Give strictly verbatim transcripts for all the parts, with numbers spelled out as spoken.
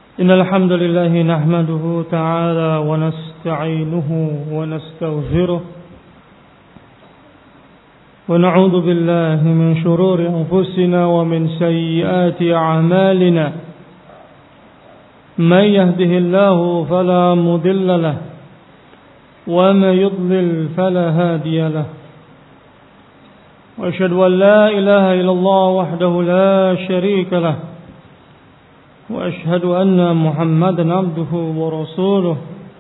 إن الحمد لله نحمده تعالى ونستعينه ونستغفره ونعوذ بالله من شرور أنفسنا ومن سيئات أعمالنا من يهده الله فلا مضل له ومن يضلل فلا هادي له وأشهد أن لا إله إلا الله وحده لا شريك له وأشهد أن محمدا عبده ورسوله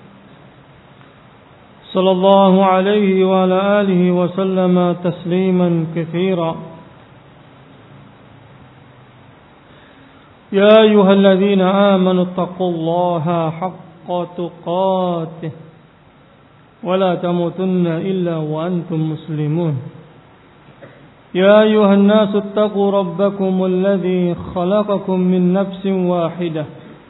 صلى الله عليه وعلى آله وسلم تسليما كثيرا يا أيها الذين آمنوا اتقوا الله حق تقاته ولا تموتن إلا وأنتم مسلمون يا أيها الناس اتقوا ربكم الذي خلقكم من نفس واحدة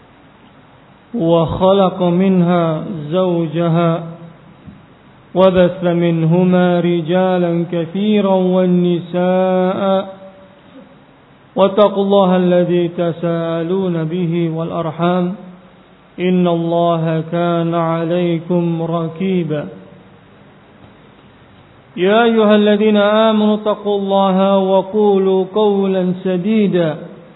وخلق منها زوجها وبث منهما رجالا كثيرا والنساء واتقوا الله الذي تساءلون به والأرحام إن الله كان عليكم رقيبا يا أيها الذين آمنوا اتقوا الله وقولوا قولا سديدا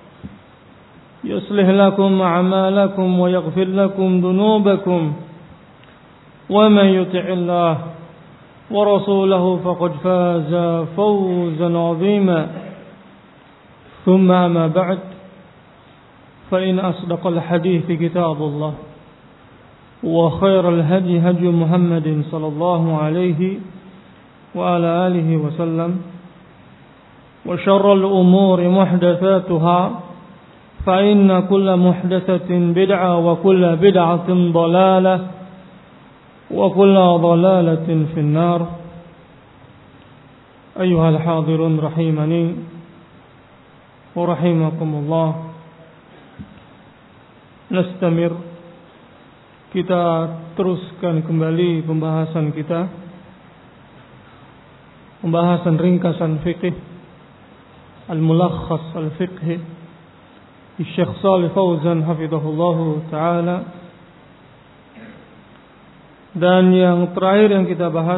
يصلح لكم أعمالكم ويغفر لكم ذنوبكم ومن يطع الله ورسوله فقد فاز فوزا عظيما ثم أما بعد فإن أصدق الحديث كتاب الله وخير الهدي هدي محمد صلى الله عليه وعلى آله وسلم وشر الأمور محدثاتها فإن كل محدثة بدعة وكل بدعة ضلالة وكل ضلالة في النار أيها الحاضرون رحمني ورحمكم الله Nastamir, kita teruskan kembali pembahasan kita, pembahasan ringkasan fikih Al-Mulakhas Al-Fiqhi di Syekh Shalih Fauzan hafizahullahu ta'ala. Dan yang terakhir yang kita bahas,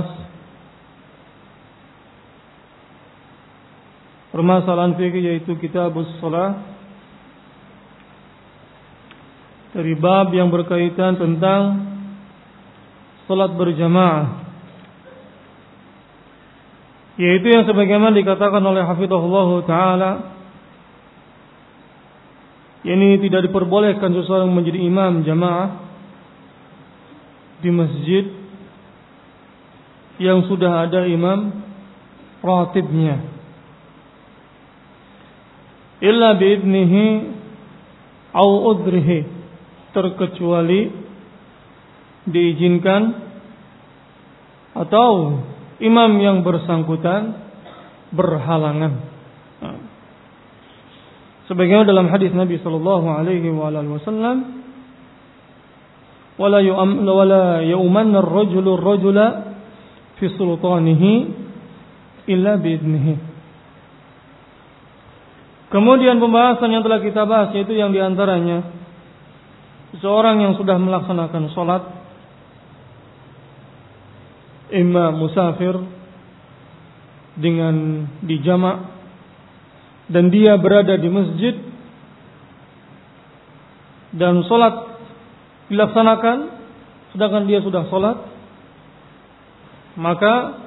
permasalahan fikih yaitu Kitabus Shalah, dari bab yang berkaitan tentang salat berjamaah, yaitu yang sebagaimana dikatakan oleh hafizahullah ta'ala, ini tidak diperbolehkan seseorang menjadi imam jamaah di masjid yang sudah ada imam ratibnya, illa biidnihi au udrihi, terkecuali diizinkan atau imam yang bersangkutan berhalangan. Sebagaimana dalam hadis Nabi sallallahu alaihi wasallam, wala yu'am wala yu'manna ar-rajulu ar-rajula fi sultanihi illa biidnihi. Kemudian pembahasan yang telah kita bahas yaitu yang diantaranya seorang yang sudah melaksanakan sholat, imam musafir dengan dijamak, dan dia berada di masjid dan sholat dilaksanakan sedangkan dia sudah sholat, maka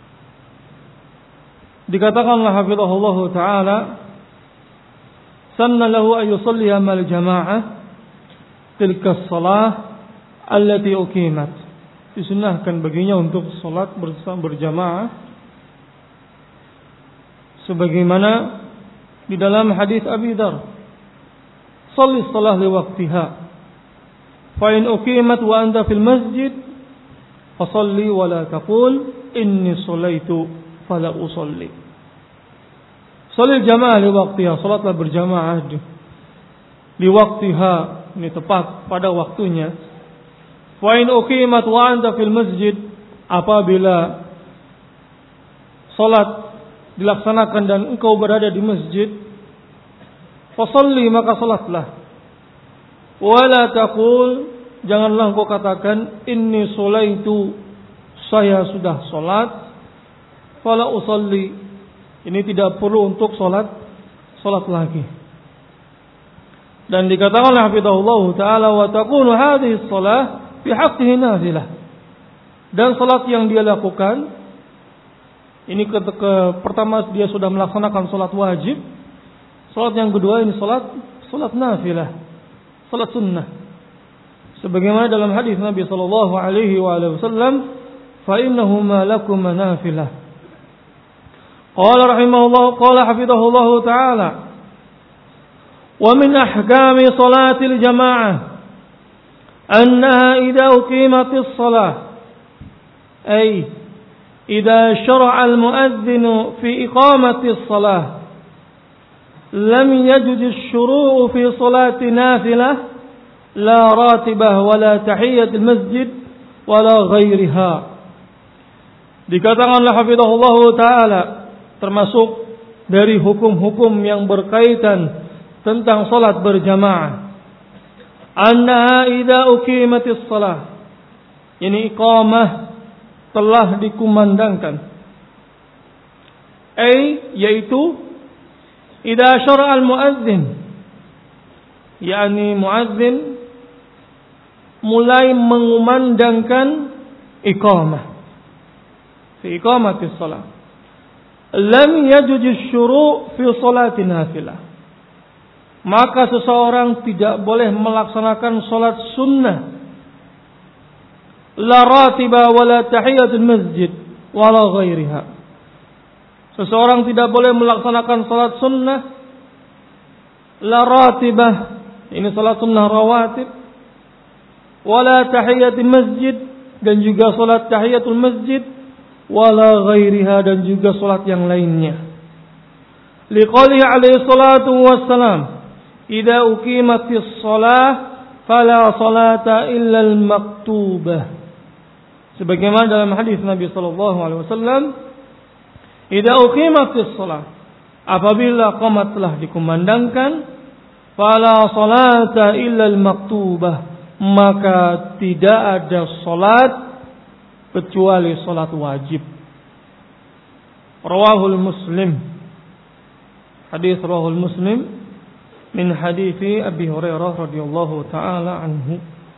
dikatakanlah hafizahullah ta'ala, sanna lahu an yusalliha mal jama'ah tilka shalah allati uqimat, disunahkan baginya untuk salat bersama berjamaah sebagaimana di dalam hadis Abi Dzar, shalli shalah li waqtiha fa in uqimat wa anta fil masjid fa shalli wa la taqul inni shallaitu fala usalli. Shalli jamaah li waqtiha, salatlah berjamaah di waqtiha, ini tepat pada waktunya. Wa in uqimat wa anta fil masjid, apabila salat dilaksanakan dan engkau berada di masjid, fasalli, maka salatlah. Wala taqul, janganlah engkau katakan inni sholaitu, saya sudah salat, fala usalli, ini tidak perlu untuk salat salat lagi. Dan dikatakan oleh hafizahullah taala wa takunu hadhihi shalah fi haqqihi nafilah. Dan salat yang dia lakukan ini ketika pertama dia sudah melaksanakan salat wajib, salat yang kedua ini salat salat nafilah, salat sunnah. Sebagaimana dalam hadis Nabi sallallahu alaihi wasallam, fa innahuma lakum nafilah. Qala rahimahullah, qala hafizahullah taala, wa min ahkami salatil jamaah annaha idza uqimatis salah ay idza syara'a al-mu'adhdhin fi iqamatis salah lam yajuz asy-syuru'u fi salati nafilah la ratibah wala tahiyyatul masjid wala ghairiha. Dikatakan oleh hafizahullah taala termasuk dari hukum-hukum yang berkaitan tentang salat berjamaah, annaha idza uqimatis shalah, ini iqamah telah dikumandangkan, ay yaitu idza syara'a al-muadzin, yakni muadzin mulai mengumandangkan iqamah fi iqamatis shalah, lam yajuz asy-syuru' fi salatin nafilah, maka seseorang tidak boleh melaksanakan salat sunnah, la ratiba wala tahiyatul masjid wala ghairiha. Seseorang tidak boleh melaksanakan salat sunnah, la ratibah, ini salat sunnah rawatib, wala tahiyatul masjid, dan juga salat tahiyatul masjid, wala ghairiha, dan juga salat yang lainnya. Liqaulihi alaihi salatu wassalam, idza uqimatis shalah fala salata illa al-maktubah. Sebagaimana dalam hadis Nabi sallallahu alaihi wasallam, idza uqimatis shalah, apabila qamat telah dikumandangkan, fala salata illa al-maktubah, maka tidak ada salat kecuali salat wajib. Rawahul Muslim, hadis rawahul Muslim min hadithi Abi Hurairah radhiyallahu taala anhu,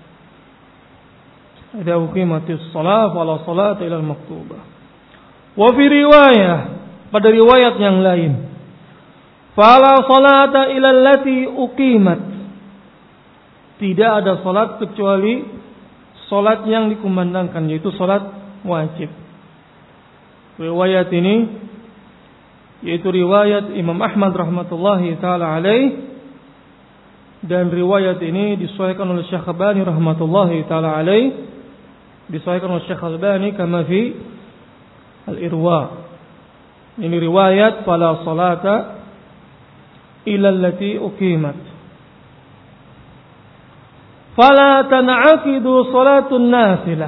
idza uqimatis shalah fala salata illa al-maktubah. Wa fi riwayah, pada riwayat yang lain, fala salata illa allati uqimat, tidak ada salat kecuali salat yang dikumandangkan, yaitu salat wajib. Riwayat ini yaitu riwayat Imam Ahmad rahmatullahi taala alaih, dan riwayat ini disahihkan oleh Syekh Albani rahmatullahi taala alaih, disahihkan oleh Syekh Albani kama fi al-Irwa. Ini riwayat fala salata illa allati uqimat. Fala tan'aqidu salatun nafilah,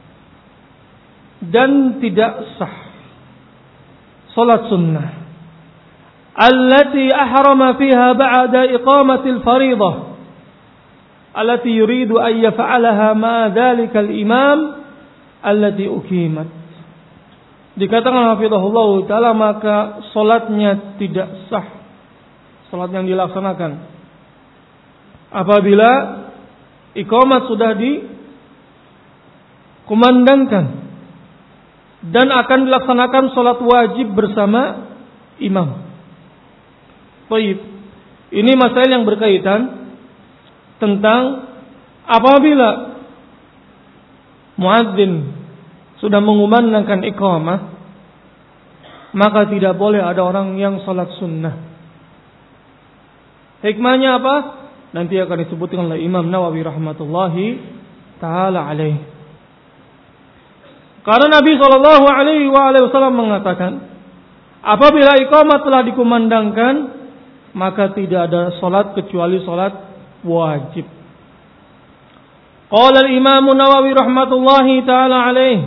dan tidak sah salat sunnah allati ahrama fiha ba'da iqamatil fariḍah allati yuridu an yaf'alaha ma dhalika al-imam allati uqimat. Dikatakan hafizahullah taala, maka salatnya tidak sah, salat yang dilaksanakan apabila iqamat sudah dikumandangkan dan akan dilaksanakan salat wajib bersama imam. Baik, ini masalah yang berkaitan tentang apabila muadzin sudah mengumandangkan iqamah, maka tidak boleh ada orang yang salat sunnah. Hikmahnya apa? Nanti akan disebutkan oleh Imam Nawawi rahmatullahi taala alaih. Karena Nabi sallallahu alaihi wasallam mengatakan, apabila iqamah telah dikumandangkan, maka tidak ada salat kecuali salat wajib. Qala al-Imam Nawawi rahmatullahi taala alaih,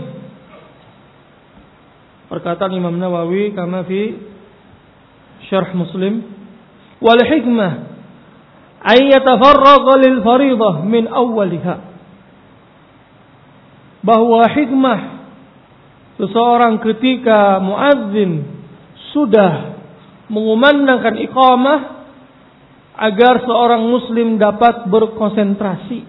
perkataan Imam Nawawi kama fi Syarh Muslim, wal hikmah ay yatafarraqa lil fariidah min awwaliha. Bahwa hikmah seseorang ketika muadzin sudah mengumandangkan iqamah agar seorang muslim dapat berkonsentrasi.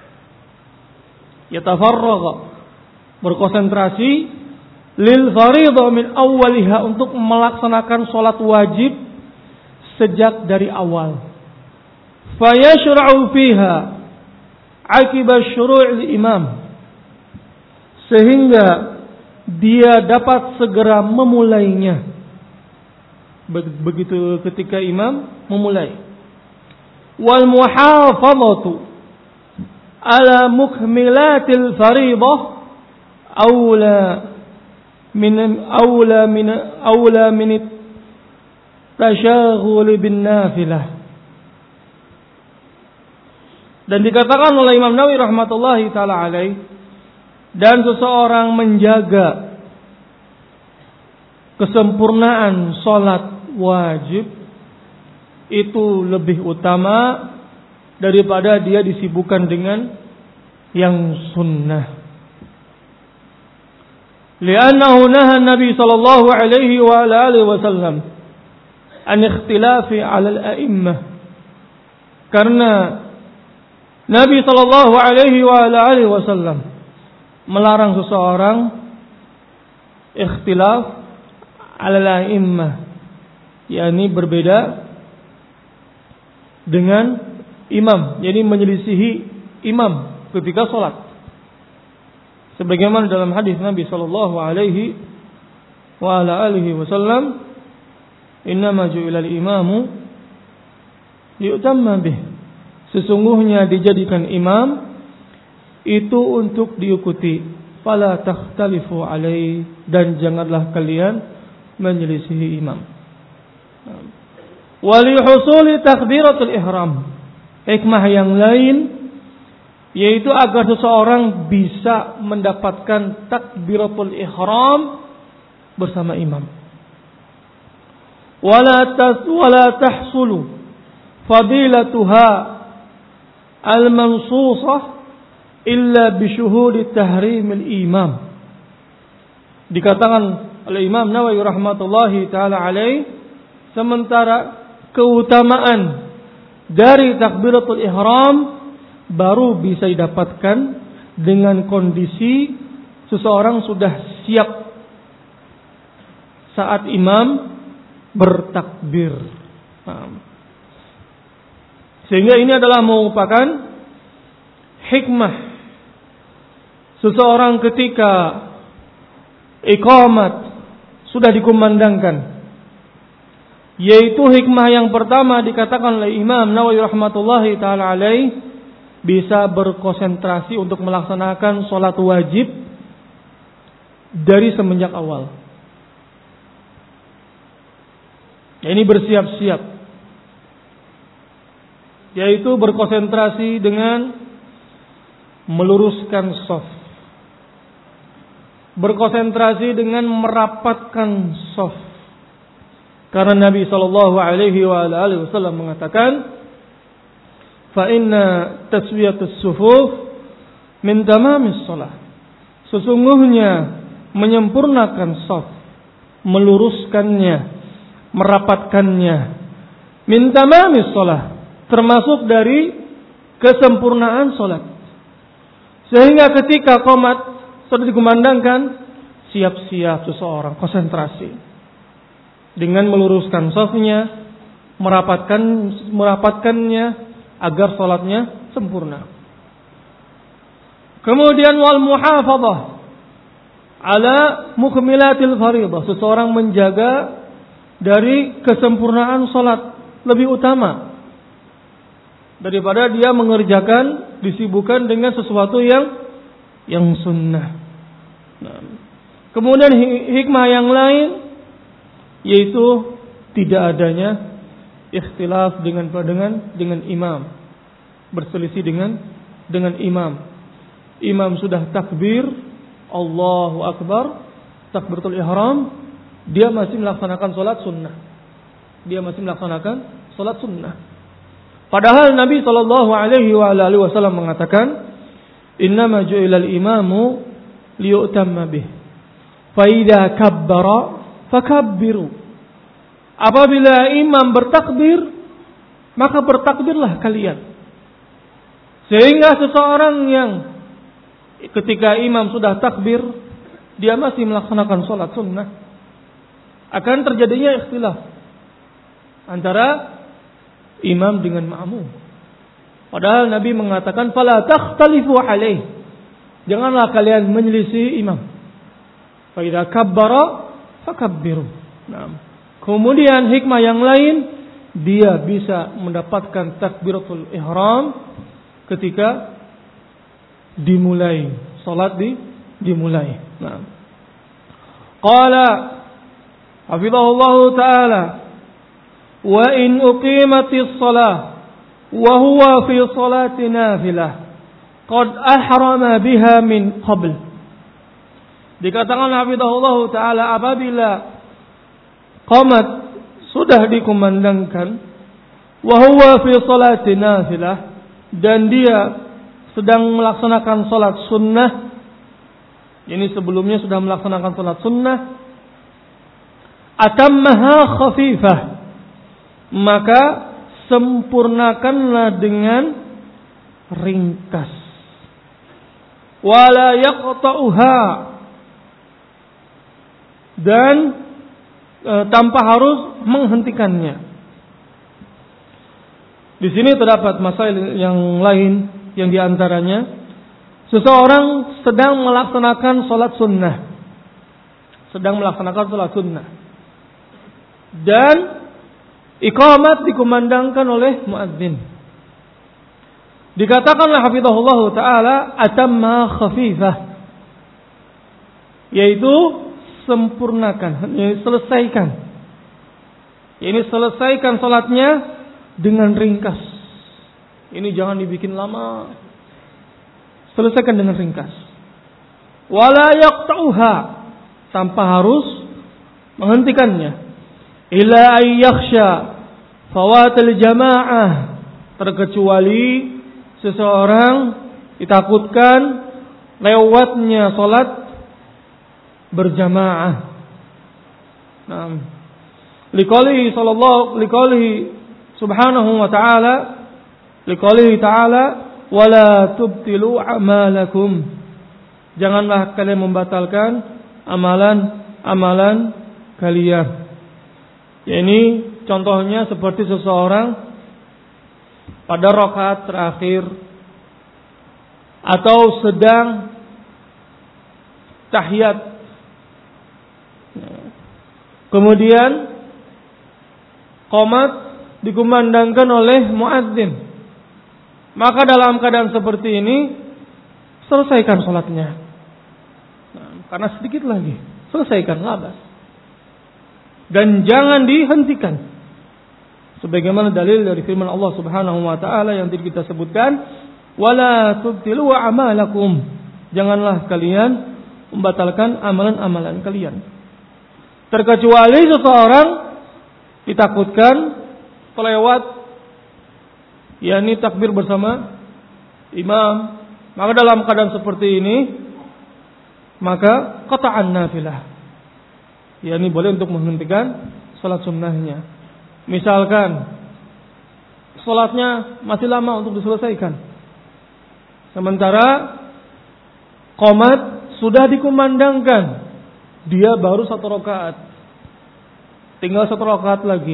Yatafarraqa, berkonsentrasi lil fariidah min awwaliha, untuk melaksanakan salat wajib sejak dari awal. Fayashra'u fiha akiba syuru'il imam, sehingga dia dapat segera memulainya begitu ketika imam memulai. Wal muhafazatu ala mukmilatil fariidah aula min aula min aula min tasyaghul bin nafilah. Dan dikatakan oleh Imam Nawawi rahmatullahi taala alaih, dan seseorang menjaga kesempurnaan salat wajib itu lebih utama daripada dia disibukkan dengan yang sunnah. Li'annahu naha Nabi sallallahu alaihi wa alihi wasallam an ikhtilafi 'ala al-a'immah. Karena Nabi sallallahu alaihi wa alihi wasallam melarang seseorang ikhtilaf 'ala al-a'immah, yakni berbeda dengan imam, yakni menyelisihi imam ketika salat. Sebagaimana dalam hadis Nabi sallallahu alaihi wa ala alihi wasallam, "Innama ju'ilal imamu liyutamma bih." Sesungguhnya dijadikan imam itu untuk diikuti. Fala takhtalifu alaihi, dan janganlah kalian menyelisihi imam. Wali husuli takbiratul ihram, hikmah yang lain yaitu agar seseorang bisa mendapatkan takbiratul ihram bersama imam. Wala tas wala tahsulu fadilatuha al-mansusah illa bi syuhudi tahrimil imam. Dikatakan oleh Imam Nawawi rahmatullahi taala alaih, sementara keutamaan dari takbiratul ihram baru bisa didapatkan dengan kondisi seseorang sudah siap saat imam bertakbir. Sehingga ini adalah merupakan hikmah seseorang ketika iqamat sudah dikumandangkan, yaitu hikmah yang pertama dikatakan oleh Imam Nawawi rahmatullahi taala alaih, bisa berkonsentrasi untuk melaksanakan sholat wajib dari semenjak awal. Ini bersiap-siap, yaitu berkonsentrasi dengan meluruskan shaf, berkonsentrasi dengan merapatkan shaf. Karena Nabi sallallahu alaihi wasallam mengatakan, fa inna taswiyatus sufuf min tamamis shalah. Sesungguhnya menyempurnakan shaf, meluruskannya, merapatkannya, min tamamis shalah, termasuk dari kesempurnaan salat. Sehingga ketika qomat sudah dikumandangkan, siap-siap seseorang konsentrasi dengan meluruskan shafnya, merapatkan merapatkannya agar salatnya sempurna. Kemudian wal muhafadzah ala mukmilatil fariidah, seseorang menjaga dari kesempurnaan salat lebih utama daripada dia mengerjakan, disibukkan dengan sesuatu yang yang sunnah. Nah, kemudian hikmah yang lain yaitu tidak adanya ikhtilaf dengan dengan dengan imam, berselisih dengan dengan imam. Imam sudah takbir, Allahu Akbar, takbiratul ihram, dia masih melaksanakan salat sunnah. Dia masih melaksanakan salat sunnah. Padahal Nabi sallallahu alaihi wa alihi wasallam mengatakan, "Innama ju'ilal imamu liyu'tamma bih. Fa idza kabbara fakabbiru." Apabila imam bertakbir, maka bertakbirlah kalian. Sehingga seseorang yang ketika imam sudah takbir, dia masih melaksanakan sholat sunnah, akan terjadinya ikhtilaf antara imam dengan ma'mum. Padahal Nabi mengatakan, "Fala takhtalifu alaih." Janganlah kalian menyelisih imam. Fa idza kabbara fakabbiru. Nah. Kemudian hikmah yang lain, dia bisa mendapatkan takbiratul ihram ketika dimulai salat di dimulai. Nah. Qala hafizahullah taala, "Wa in uqimatis shalah wa huwa fi salati nafilah qad ahrama biha min qabl." Dikatakan hafizahullah taala, apabila qamat sudah dikumandangkan, wa huwa fi salati nafilah, dan dia sedang melaksanakan salat sunnah, ini sebelumnya sudah melaksanakan salat sunnah, atammaha khafifah, maka sempurnakanlah dengan ringkas, wala yaqta'uha, dan e, tanpa harus menghentikannya. Di sini terdapat masalah yang lain, yang diantaranya seseorang sedang melaksanakan sholat sunnah, sedang melaksanakan sholat sunnah, dan iqamat dikumandangkan oleh muadzin. Dikatakanlah hafizahullah taala, atamma khafifah, yaitu sempurnakan, yaitu selesaikan, ini selesaikan salatnya dengan ringkas. Ini jangan dibikin lama, selesaikan dengan ringkas. Wala yaqta'uha, tanpa harus menghentikannya. Illa ayyakhsha fawatil jamaah, terkecuali seseorang ditakutkan lewatnya salat berjamaah. Nah, liqaulihi sallallahu liqaulihi subhanahu wa ta'ala, liqaulihi ta'ala, wala tubtilu a'malakum, janganlah kalian membatalkan amalan-amalan kalian. Ya, ini contohnya seperti seseorang pada rakaat terakhir atau sedang tahiyat, kemudian qomat dikumandangkan oleh muadzin, maka dalam keadaan seperti ini selesaikan sholatnya. Nah, karena sedikit lagi, selesaikan, labas, dan jangan dihentikan. Sebagaimana dalil dari firman Allah Subhanahu wa taala yang tadi kita sebutkan, wala tubtilu a'malakum, janganlah kalian membatalkan amalan-amalan kalian. Terkecuali seseorang ditakutkan terlewat, yakni takbir bersama imam, maka dalam keadaan seperti ini maka qata'an nafilah, yakni boleh untuk menghentikan salat sunnahnya. Misalkan salatnya masih lama untuk diselesaikan, sementara qomat sudah dikumandangkan, dia baru satu rakaat, tinggal satu rakaat lagi.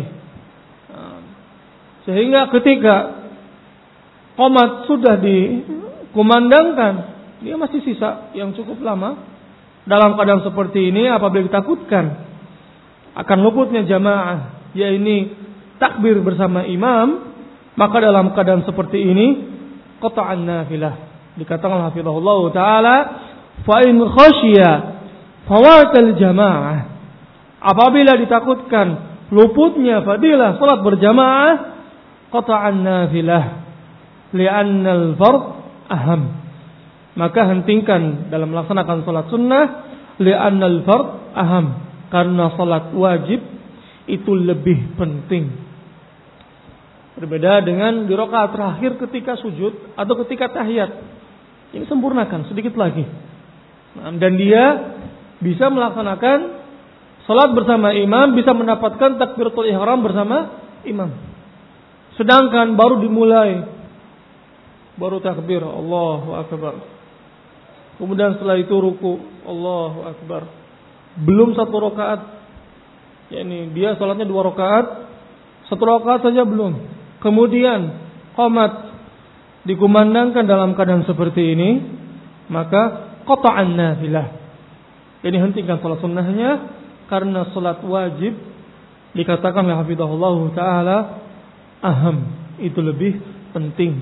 Sehingga ketika qomat sudah dikumandangkan, dia masih sisa yang cukup lama. Dalam keadaan seperti ini, apabila ditakutkan akan luputnya jamaah, ya ini takbir bersama imam, maka dalam keadaan seperti ini qata'an nafilah. Dikatakan hafizahullah taala, fa in khasyiya fawatal jamaah, apabila ditakutkan luputnya fadilah salat berjamaah, qata'an nafilah li'anna al-fard aham, maka hentikan dalam melaksanakan salat sunnah, li'anna al-fard aham, karena salat wajib itu lebih penting. Berbeda dengan di rakaat terakhir ketika sujud atau ketika tahiyat. Ini sempurnakan sedikit lagi. Nah, dan dia bisa melaksanakan salat bersama imam, bisa mendapatkan takbiratul ihram bersama imam. Sedangkan baru dimulai, baru takbir, Allahu Akbar. Kemudian setelah itu ruku, Allahu Akbar. Belum satu rakaat. yakni dia salatnya dua rakaat, satu rakaat saja belum. Kemudian qomat dikumandangkan dalam keadaan seperti ini, maka qata'an nafilah. Jadi hentikan salat sunnahnya, karena salat wajib dikatakan oleh hafizahullah taala aham, itu lebih penting.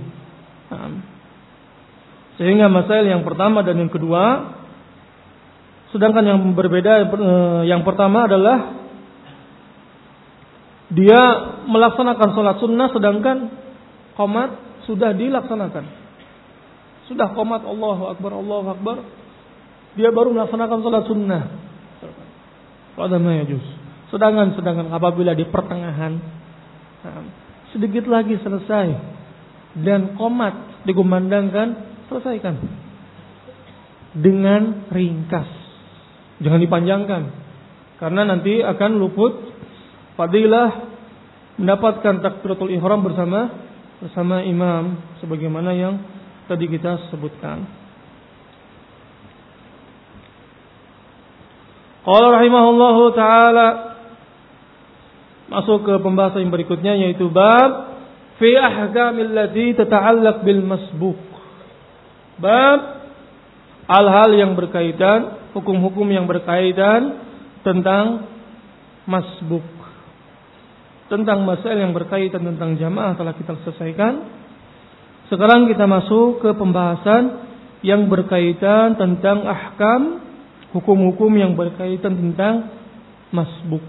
Sehingga masail yang pertama dan yang kedua, sedangkan yang berbeda, yang pertama adalah dia melaksanakan sholat sunnah sedangkan qomat sudah dilaksanakan. Sudah qomat Allahu Akbar, Allahu Akbar, dia baru melaksanakan sholat sunnah. Pada mayajus. Sedangkan sedangkan apabila di pertengahan, sedikit lagi selesai dan qomat dikumandangkan, selesaikan dengan ringkas, jangan dipanjangkan, karena nanti akan luput fadilah mendapatkan takbiratul ihram bersama bersama imam, sebagaimana yang tadi kita sebutkan. Qala rahimahullahu taala, masuk ke pembahasan yang berikutnya, yaitu bab fi ahkamil lati tata'allaq bil masbuq. Bab hal-hal yang berkaitan, hukum-hukum yang berkaitan tentang masbuk. Tentang masalah yang berkaitan tentang jamaah telah kita selesaikan. Sekarang kita masuk ke pembahasan yang berkaitan tentang ahkam, hukum-hukum yang berkaitan tentang masbuk.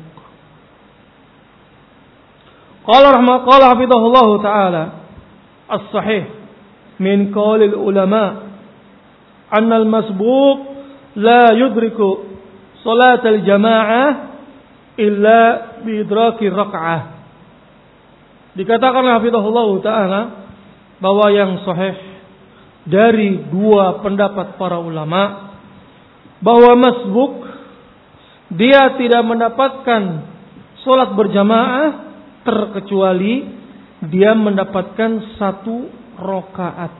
Qala rahmah qala hafizahullah taala as-sahih min qaulil ulama anna al-masbuq la yudriku salat al-jamaah illa bi idraki rak'ah. Dikatakan hafizahullah taala bahwa yang sahih dari dua pendapat para ulama, bahwa masbuk dia tidak mendapatkan salat berjamaah terkecuali dia mendapatkan satu rakaat.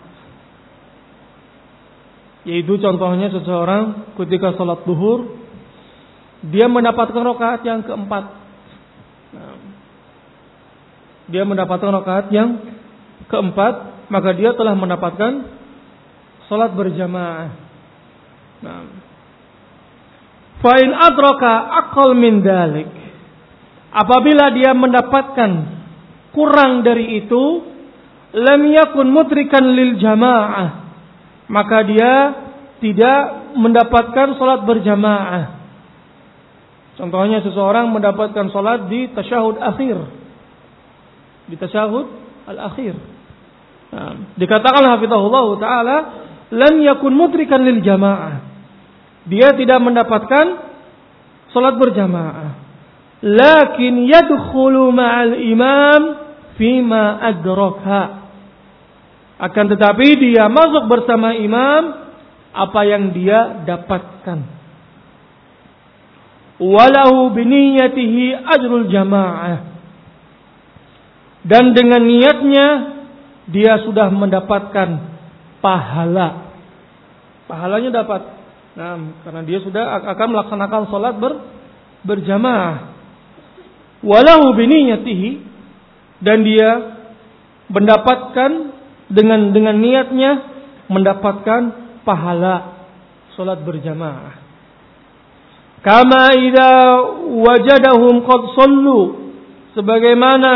Yaitu contohnya seseorang ketika salat duhur, dia mendapatkan rakaat yang keempat. Nah, dia mendapatkan rakaat yang keempat, maka dia telah mendapatkan salat berjamaah. Nah, fa in adraka aqall min dalik, apabila dia mendapatkan kurang dari itu, lam yakun mudrikan lil jamaah, maka dia tidak mendapatkan salat berjamaah. Contohnya seseorang mendapatkan salat di tasyahud akhir, di tasyahud al-akhir. Nah, dikatakan hafizahullah taala lam yakun mudrikan lil jamaah, dia tidak mendapatkan salat berjamaah. Lakin yadkhulu ma'al imam fima adraka, akan tetapi dia masuk bersama imam apa yang dia dapatkan. Walahu biniyatihi ajrul jamaah, dan dengan niatnya dia sudah mendapatkan pahala. Pahalanya dapat. Nah, karena dia sudah akan melaksanakan salat ber, berjamaah. Walahu biniyatihi, dan dia mendapatkan dengan dengan niatnya mendapatkan pahala salat berjamaah. Kama idza wajadahum qad sallu, sebagaimana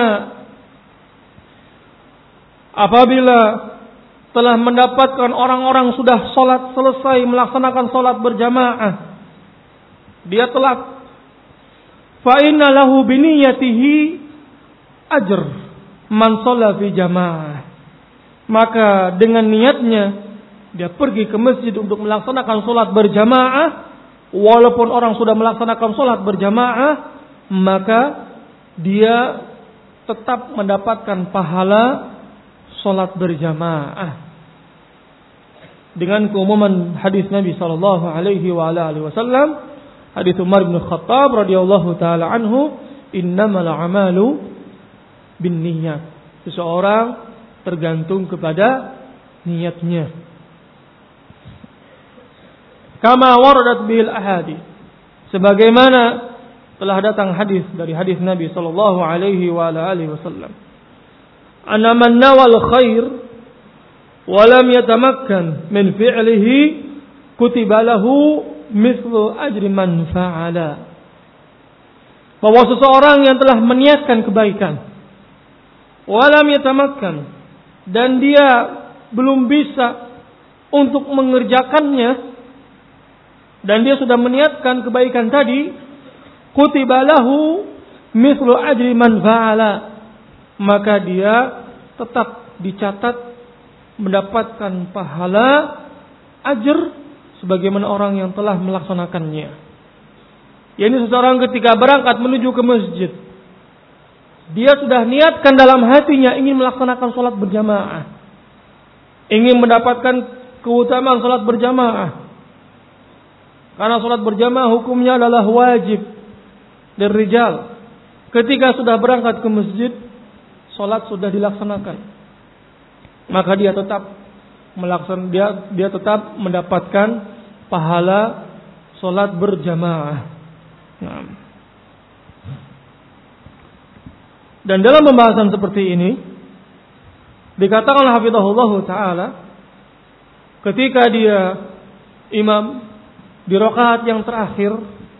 apabila telah mendapatkan orang-orang sudah salat selesai melaksanakan salat berjamaah, dia telah fa inna lahu biniyatihi ajr man shalla fi jamaah, maka dengan niatnya dia pergi ke masjid untuk melaksanakan salat berjamaah, walaupun orang sudah melaksanakan salat berjamaah, maka dia tetap mendapatkan pahala salat berjamaah. Dengan keumuman hadis Nabi sallallahu alaihi wa alihi wasallam, hadis Umar bin Khattab radhiyallahu taala anhu, innamal a'malu binniyat. Seseorang tergantung kepada niatnya. Kama waradat bil ahadits. Sebagaimana telah datang hadis dari hadis Nabi sallallahu alaihi wa alihi wasallam. Anna man nawal khair wa lam yatamakkan min fi'lihi kutiba lahu mithlu ajri man fa'ala. Bahwa seseorang yang telah meniatkan kebaikan wa lam yatamakkan dan dia belum bisa untuk mengerjakannya dan dia sudah meniatkan kebaikan tadi, kutiba lahu mithlu ajri man fa'ala, maka dia tetap dicatat mendapatkan pahala ajr sebagaimana orang yang telah melaksanakannya. Yakni seseorang ketika berangkat menuju ke masjid, dia sudah niatkan dalam hatinya ingin melaksanakan salat berjamaah, ingin mendapatkan keutamaan salat berjamaah. Karena salat berjamaah hukumnya adalah wajib dari rijal. Ketika sudah berangkat ke masjid, salat sudah dilaksanakan, maka dia tetap melaksanakan dia dia tetap mendapatkan pahala salat berjamaah. Nah. Dan dalam pembahasan seperti ini dikatakan hafizahullah taala, ketika dia imam di rakaat yang terakhir,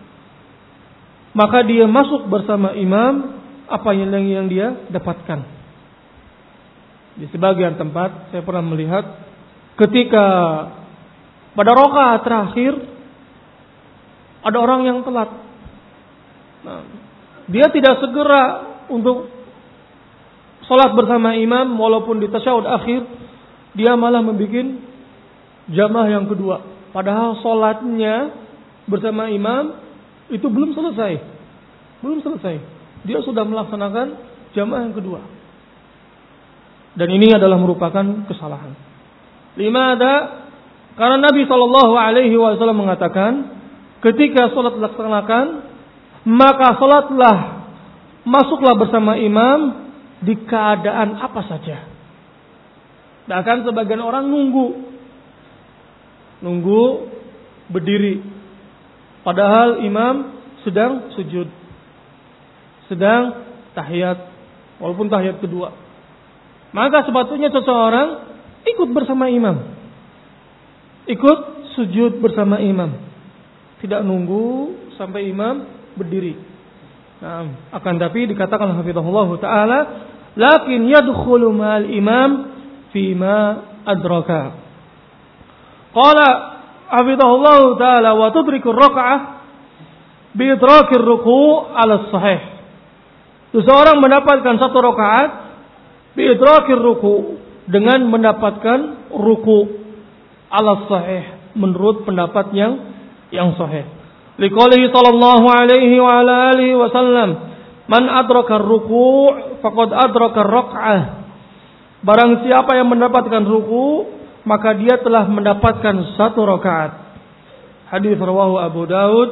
maka dia masuk bersama imam apa yang yang dia dapatkan. Di sebagian tempat saya pernah melihat ketika pada rakaat terakhir ada orang yang telat. Nah, dia tidak segera untuk salat bersama imam walaupun di tasyahud akhir, dia malah membuat jamaah yang kedua. Padahal salatnya bersama imam itu belum selesai. Belum selesai. Dia sudah melaksanakan jamaah yang kedua. Dan ini adalah merupakan kesalahan. Lima ada karena Nabi Shallallahu Alaihi Wasallam mengatakan, ketika salat dilaksanakan, maka salatlah masuklah bersama imam di keadaan apa saja. Bahkan sebagian orang nunggu, nunggu berdiri, padahal imam sedang sujud, sedang tahiyat, walaupun tahiyat kedua. Maka sepatutnya seseorang ikut bersama imam, ikut sujud bersama imam, tidak nunggu sampai imam berdiri. Nah, akan tapi dikatakan hafizahullah taala, lakin yadkhulu ma'al imam fima adraka. Qala hafizahullah taala wa tudriku raka'ah bi idrakir ruku' ala sahih. Seseorang mendapatkan satu rakaat biidrakir ruku, dengan mendapatkan ruku ala sahih, menurut pendapat yang yang sahih. Liqaulihi sallallahu alaihi wa ala alihi wasallam, man adraka ruku' faqad adraka rak'ah. Barang siapa yang mendapatkan ruku, maka dia telah mendapatkan satu rakaat. Hadis rawahu Abu Daud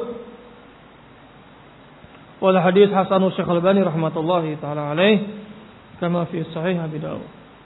wal hadis hasan Syekh Al-Albani rahmatullahi taala alaihi kama fi sahih Abi Daud.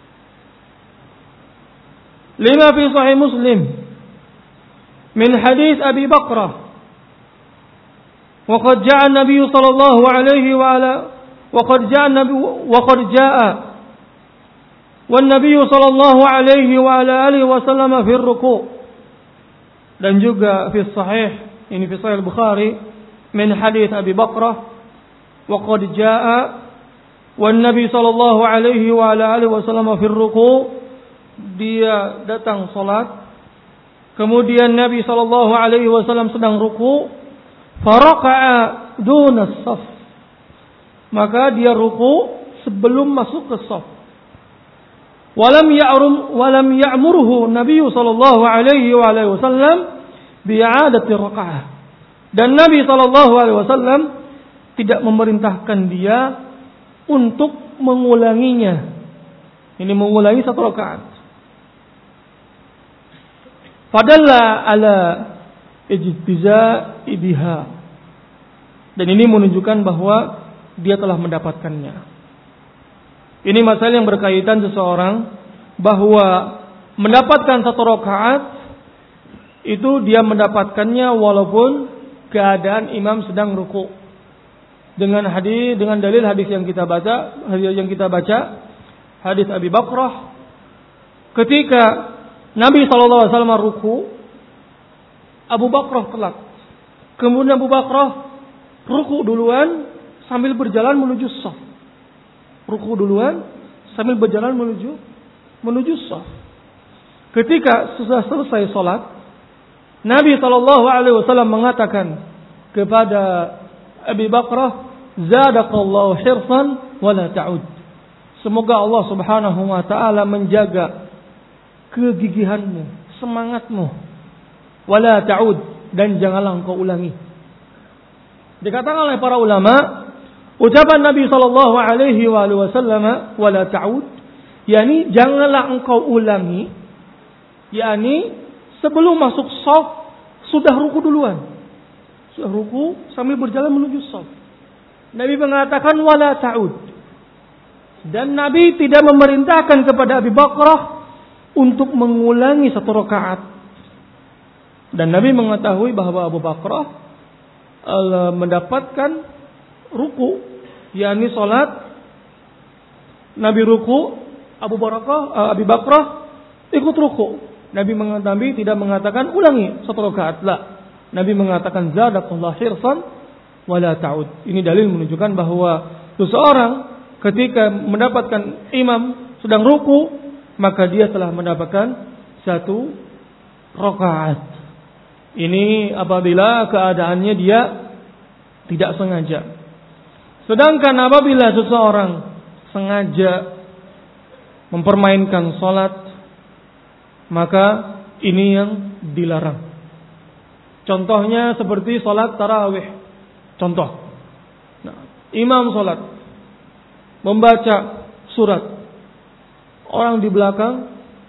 Lima fi sahih Muslim min hadis Abi Bakrah wa qad jaa an-nabiy sallallahu alaihi wa ala wa qad jaa an-nabiy wa qad jaa wan nabiy sallallahu alaihi wa ala alihi wasallam fi ar-ruku'. Dan juga fi sahih, ini fi sahih Al-Bukhari, min hadis Abi Bakrah wa qad jaa wan Nabi sallallahu alaihi wa ala alihi wasallam fi ruku', dia datang salat, kemudian Nabi sallallahu alaihi wasallam sedang ruku', faraka'a duna shaf, maka dia ruku' sebelum masuk ke shaf. Walam ya'rum walam ya'murhu Nabi sallallahu alaihi wa alihi wasallam bi'adati raka'ah. Dan Nabi sallallahu alaihi wasallam tidak memerintahkan dia untuk mengulanginya. Ini mengulangi satu rakaat. Fadalla ala ijtiza'i biha. Dan ini menunjukkan bahwa dia telah mendapatkannya. Ini masalah yang berkaitan seseorang bahwa mendapatkan satu rakaat itu dia mendapatkannya walaupun keadaan imam sedang ruku. Dengan hadis, dengan dalil hadis yang kita baca, hadis yang kita baca, hadis Abi Bakrah, ketika Nabi shallallahu alaihi wasallam ruku, Abu Bakrah telat. Kemudian Abu Bakrah ruku duluan sambil berjalan menuju shaf. Ruku duluan sambil berjalan menuju menuju shaf. Ketika sudah selesai salat, Nabi shallallahu alaihi wasallam mengatakan kepada Abi Bakrah, "Zadaqallahu hirsan wa la ta'ud." Semoga Allah Subhanahu wa taala menjaga kegigihanmu, semangatmu. Wala ta'ud, dan janganlah engkau ulangi. Dikatakan oleh para ulama, ucapan Nabi sallallahu alaihi wasallam wala ta'ud, yakni janganlah engkau ulangi, yakni sebelum masuk shaf sudah ruku duluan. Sudah ruku sambil berjalan menuju shaf. Nabi mengatakan wala ta'ud. Dan Nabi tidak memerintahkan kepada Abi Bakrah untuk mengulangi satu rakaat. Dan Nabi mengetahui bahwa Abu Bakrah uh, mendapatkan ruku, yakni salat Nabi ruku, Abu Bakrah, uh, Abi Bakrah ikut ruku. Nabi mengatakan tidak mengatakan ulangi satu rakaat, la. Nabi mengatakan zadaqallahu hirsan wala ta'ud. Ini dalil menunjukkan bahwa seseorang ketika mendapatkan imam sedang ruku, maka dia telah mendapatkan satu rakaat. Ini apabila keadaannya dia tidak sengaja. Sedangkan apabila seseorang sengaja mempermainkan salat, maka ini yang dilarang. Contohnya seperti salat tarawih. Contoh. Nah, imam salat membaca surat. Orang di belakang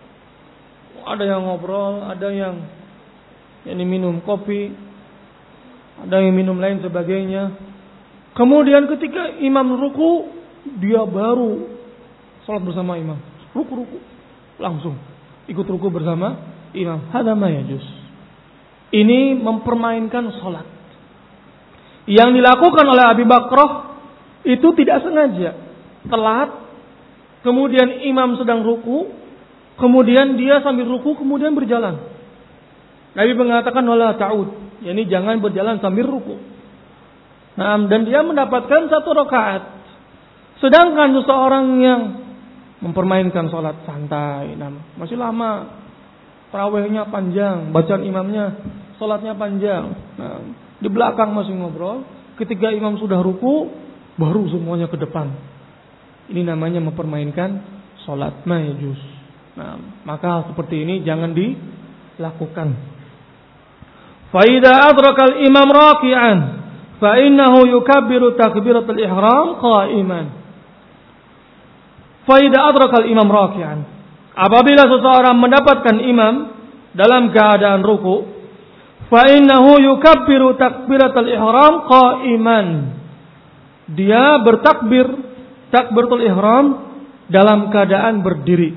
ada yang ngobrol, ada yang yang minum kopi, ada yang minum lain sebagainya. Kemudian ketika imam ruku, dia baru salat bersama imam. Ruku-ruku langsung ikut ruku bersama imam. Hada ma yajuz. Ini mempermainkan salat. Yang dilakukan oleh Abi Bakrah itu tidak sengaja, telat. Kemudian imam sedang ruku, kemudian dia sambil ruku kemudian berjalan. Nabi mengatakan wala ta'ud, yakni jangan berjalan sambil ruku. Nah, dan dia mendapatkan satu rakaat. Sedangkan seseorang yang mempermainkan salat santai, nah, masih lama, tarawihnya panjang, bacaan imamnya, salatnya panjang. Nah, di belakang masih ngobrol, ketika imam sudah ruku, baru semuanya ke depan. Ini namanya mempermainkan salat, ma yajuz. Nah, maka seperti ini jangan dilakukan. Fa idza adraka al-imam raki'an fa innahu yukabbiru takbiratul ihram qa'iman. Fa idza adraka al-imam raki'an, apabila seseorang mendapatkan imam dalam keadaan ruku, fa innahu yukabbiru takbiratul ihram qa'iman. Dia bertakbir takbiratul ihram dalam keadaan berdiri.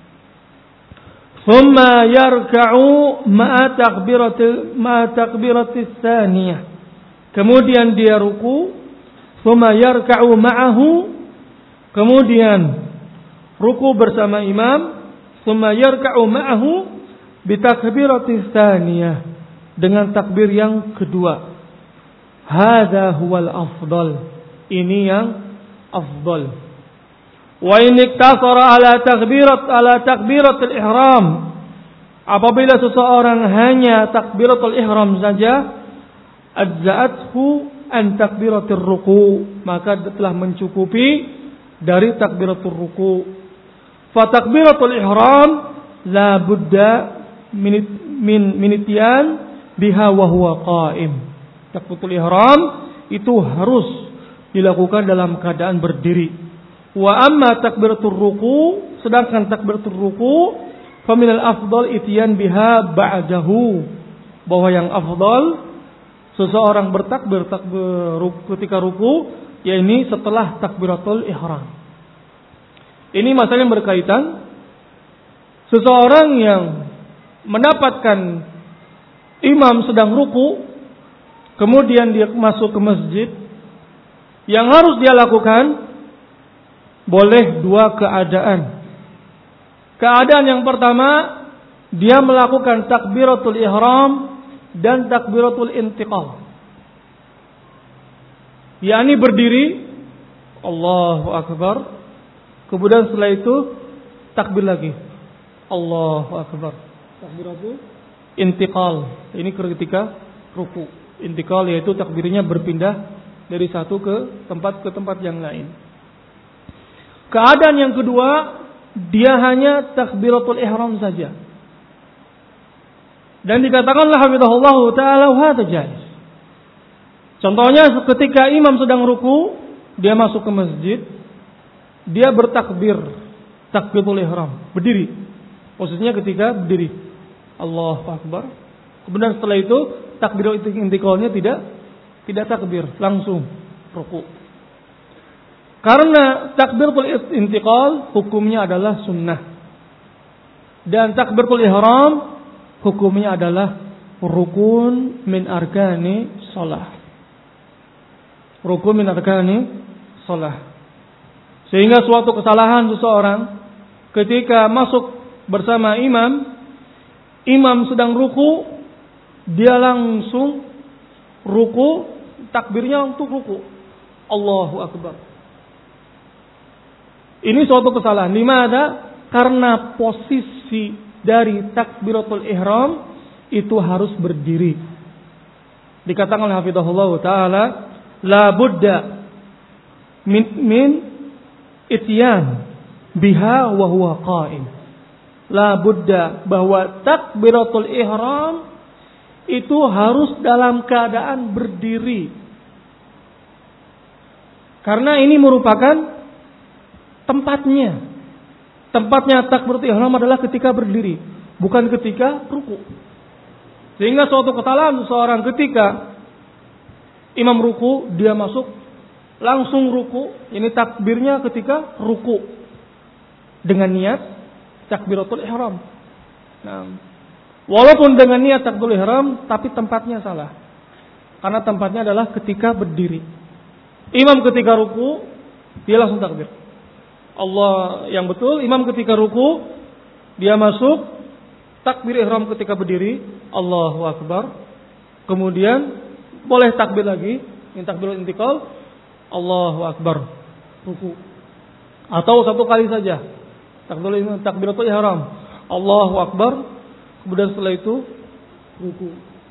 Thumma yarka'u ma'a takbiratil ma'a takbiratis tsaniyah. Kemudian dia ruku, thumma yarka'u ma'ahu, kemudian ruku bersama imam, thumma yarka'u ma'ahu bi takbiratis tsaniyah, dengan takbir yang kedua. Hadza huwal afdal. Ini yang afdal. Wa in iktasara ala takbirat ala takbiratul ihram, apabila seseorang hanya takbiratul ihram saja, adza'athu an takbiratir ruku, maka telah mencukupi dari takbiratul ruku. Fa takbiratul ihram la budda min min minityan biha wa huwa qa'im. Takbiratul ihram itu harus dilakukan dalam keadaan berdiri. Wa amma takbiratul ruku, sedangkan takbiratul ruku faminal afdal ityan biha ba'dahu, bahwa yang afdal seseorang bertakbir takbir ketika ruku, yakni setelah takbiratul ihram. Ini masalah yang berkaitan seseorang yang mendapatkan imam sedang ruku, kemudian dia masuk ke masjid, yang harus dia lakukan boleh dua keadaan. Keadaan yang pertama, dia melakukan takbiratul ihram dan takbiratul intiqal. yakni berdiri, Allahu Akbar, kemudian setelah itu takbir lagi, Allahu Akbar, takbiratul intiqal. Ini ketika ruku. Intiqal yaitu takbirnya berpindah dari satu ke tempat ke tempat yang lain. Keadaan yang kedua, dia hanya takbiratul ihram saja. Dan dikatakanlah hafizahullah ta'ala hadza jaiz. Contohnya ketika imam sedang ruku, dia masuk ke masjid, dia bertakbir, takbiratul ihram, berdiri. Posisinya ketika berdiri, Allahu Akbar. Kemudian setelah itu takbiratul intiqalnya tidak tidak takbir, langsung ruku. Karena takbiratul intiqal hukumnya adalah sunnah. Dan takbiratul ihram hukumnya adalah rukun min arkani shalah. Rukun min arkani shalah. Sehingga suatu kesalahan seseorang ketika masuk bersama imam, imam sedang ruku, dia langsung ruku, takbirnya untuk ruku, Allahu Akbar. Ini suatu kesalahan. Dimana? Karena posisi dari takbiratul ihram itu harus berdiri. Dikatakan oleh hafizahullah ta'ala, la budda min, min ityan biha wa huwa qa'im. La budda, bahwa takbiratul ihram itu harus dalam keadaan berdiri. Karena ini merupakan tempatnya. Tempatnya takbiratul ihram adalah ketika berdiri, bukan ketika ruku. Sehingga suatu kesalahan seseorang ketika imam ruku, dia masuk langsung ruku, ini takbirnya ketika ruku dengan niat takbiratul ihram. Nah, walaupun dengan niat takbiratul ihram, tapi tempatnya salah. Karena tempatnya adalah ketika berdiri. Imam ketika ruku, dia langsung takbir. Allah yang betul, imam ketika ruku, dia masuk takbir ihram ketika berdiri, Allahu Akbar. Kemudian boleh takbir lagi, ini takbir intiqal, Allahu Akbar, ruku. Atau satu kali saja, takbir takbiratul ihram, Allahu Akbar, kemudian setelah itu ruku.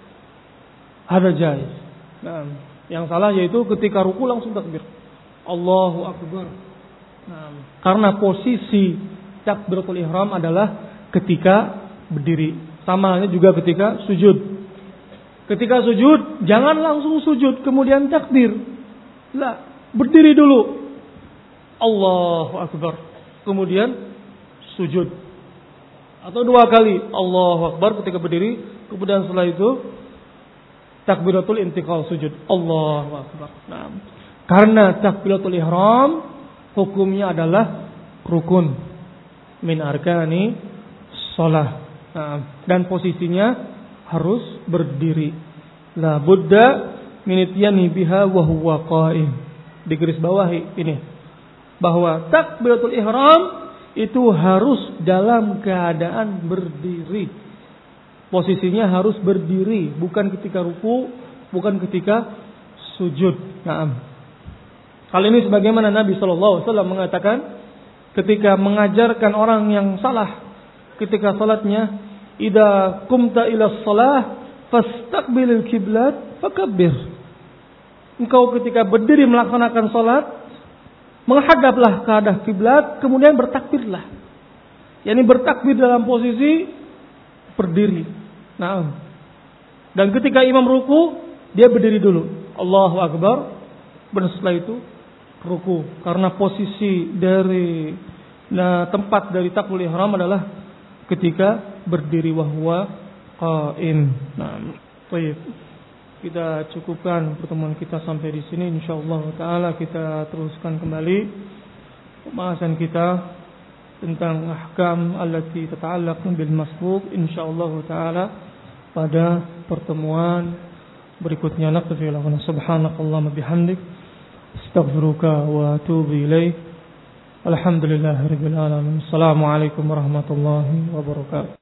Ada jaiz. Nah, yang salah yaitu ketika ruku langsung takbir, Allahu Akbar. Nah, karena posisi takbiratul ihram adalah ketika berdiri. Sama halnya juga ketika sujud. Ketika sujud, jangan langsung sujud kemudian takbir. Lah, berdiri dulu, Allahu Akbar, kemudian sujud. Atau dua kali, Allahu Akbar ketika berdiri, kemudian setelah itu takbiratul intiqal, sujud, Allahu Akbar. Nah, karena takbiratul ihram hukumnya adalah rukun min arkani shalah. Nah, dan posisinya harus berdiri. La budda min ityani biha wa huwa qa'im. Di garis bawahi ini bahwa takbiratul ihram itu harus dalam keadaan berdiri. Posisinya harus berdiri, bukan ketika ruku, bukan ketika sujud. Naam. Hal ini sebagaimana Nabi shallallahu alaihi wasallam mengatakan ketika mengajarkan orang yang salah ketika salatnya, idza qumta ila shalah fastaqbilil kiblat fakabbir. Engkau ketika berdiri melaksanakan salat, menghadaplah ke arah kiblat, kemudian bertakbirlah. Yani bertakbir dalam posisi berdiri. Nah, dan ketika imam ruku, dia berdiri dulu, Allahu Akbar, dan setelah itu ruku. Karena posisi dari nah, tempat dari takbiratul ihram adalah ketika berdiri wa huwa qaim. Nah, baik. Kita cukupkan pertemuan kita sampai di sini. Insyaallah taala kita teruskan kembali pembahasan kita tentang ahkam allati tata'allaq bil masbuk insyaallah taala pada pertemuan berikutnya. Naktafi lahuna subhanakallahumma bihamdik astaghfiruka wa atubu ilaik. Alhamdulillahirabbil alamin. Assalamualaikum warahmatullahi wabarakatuh.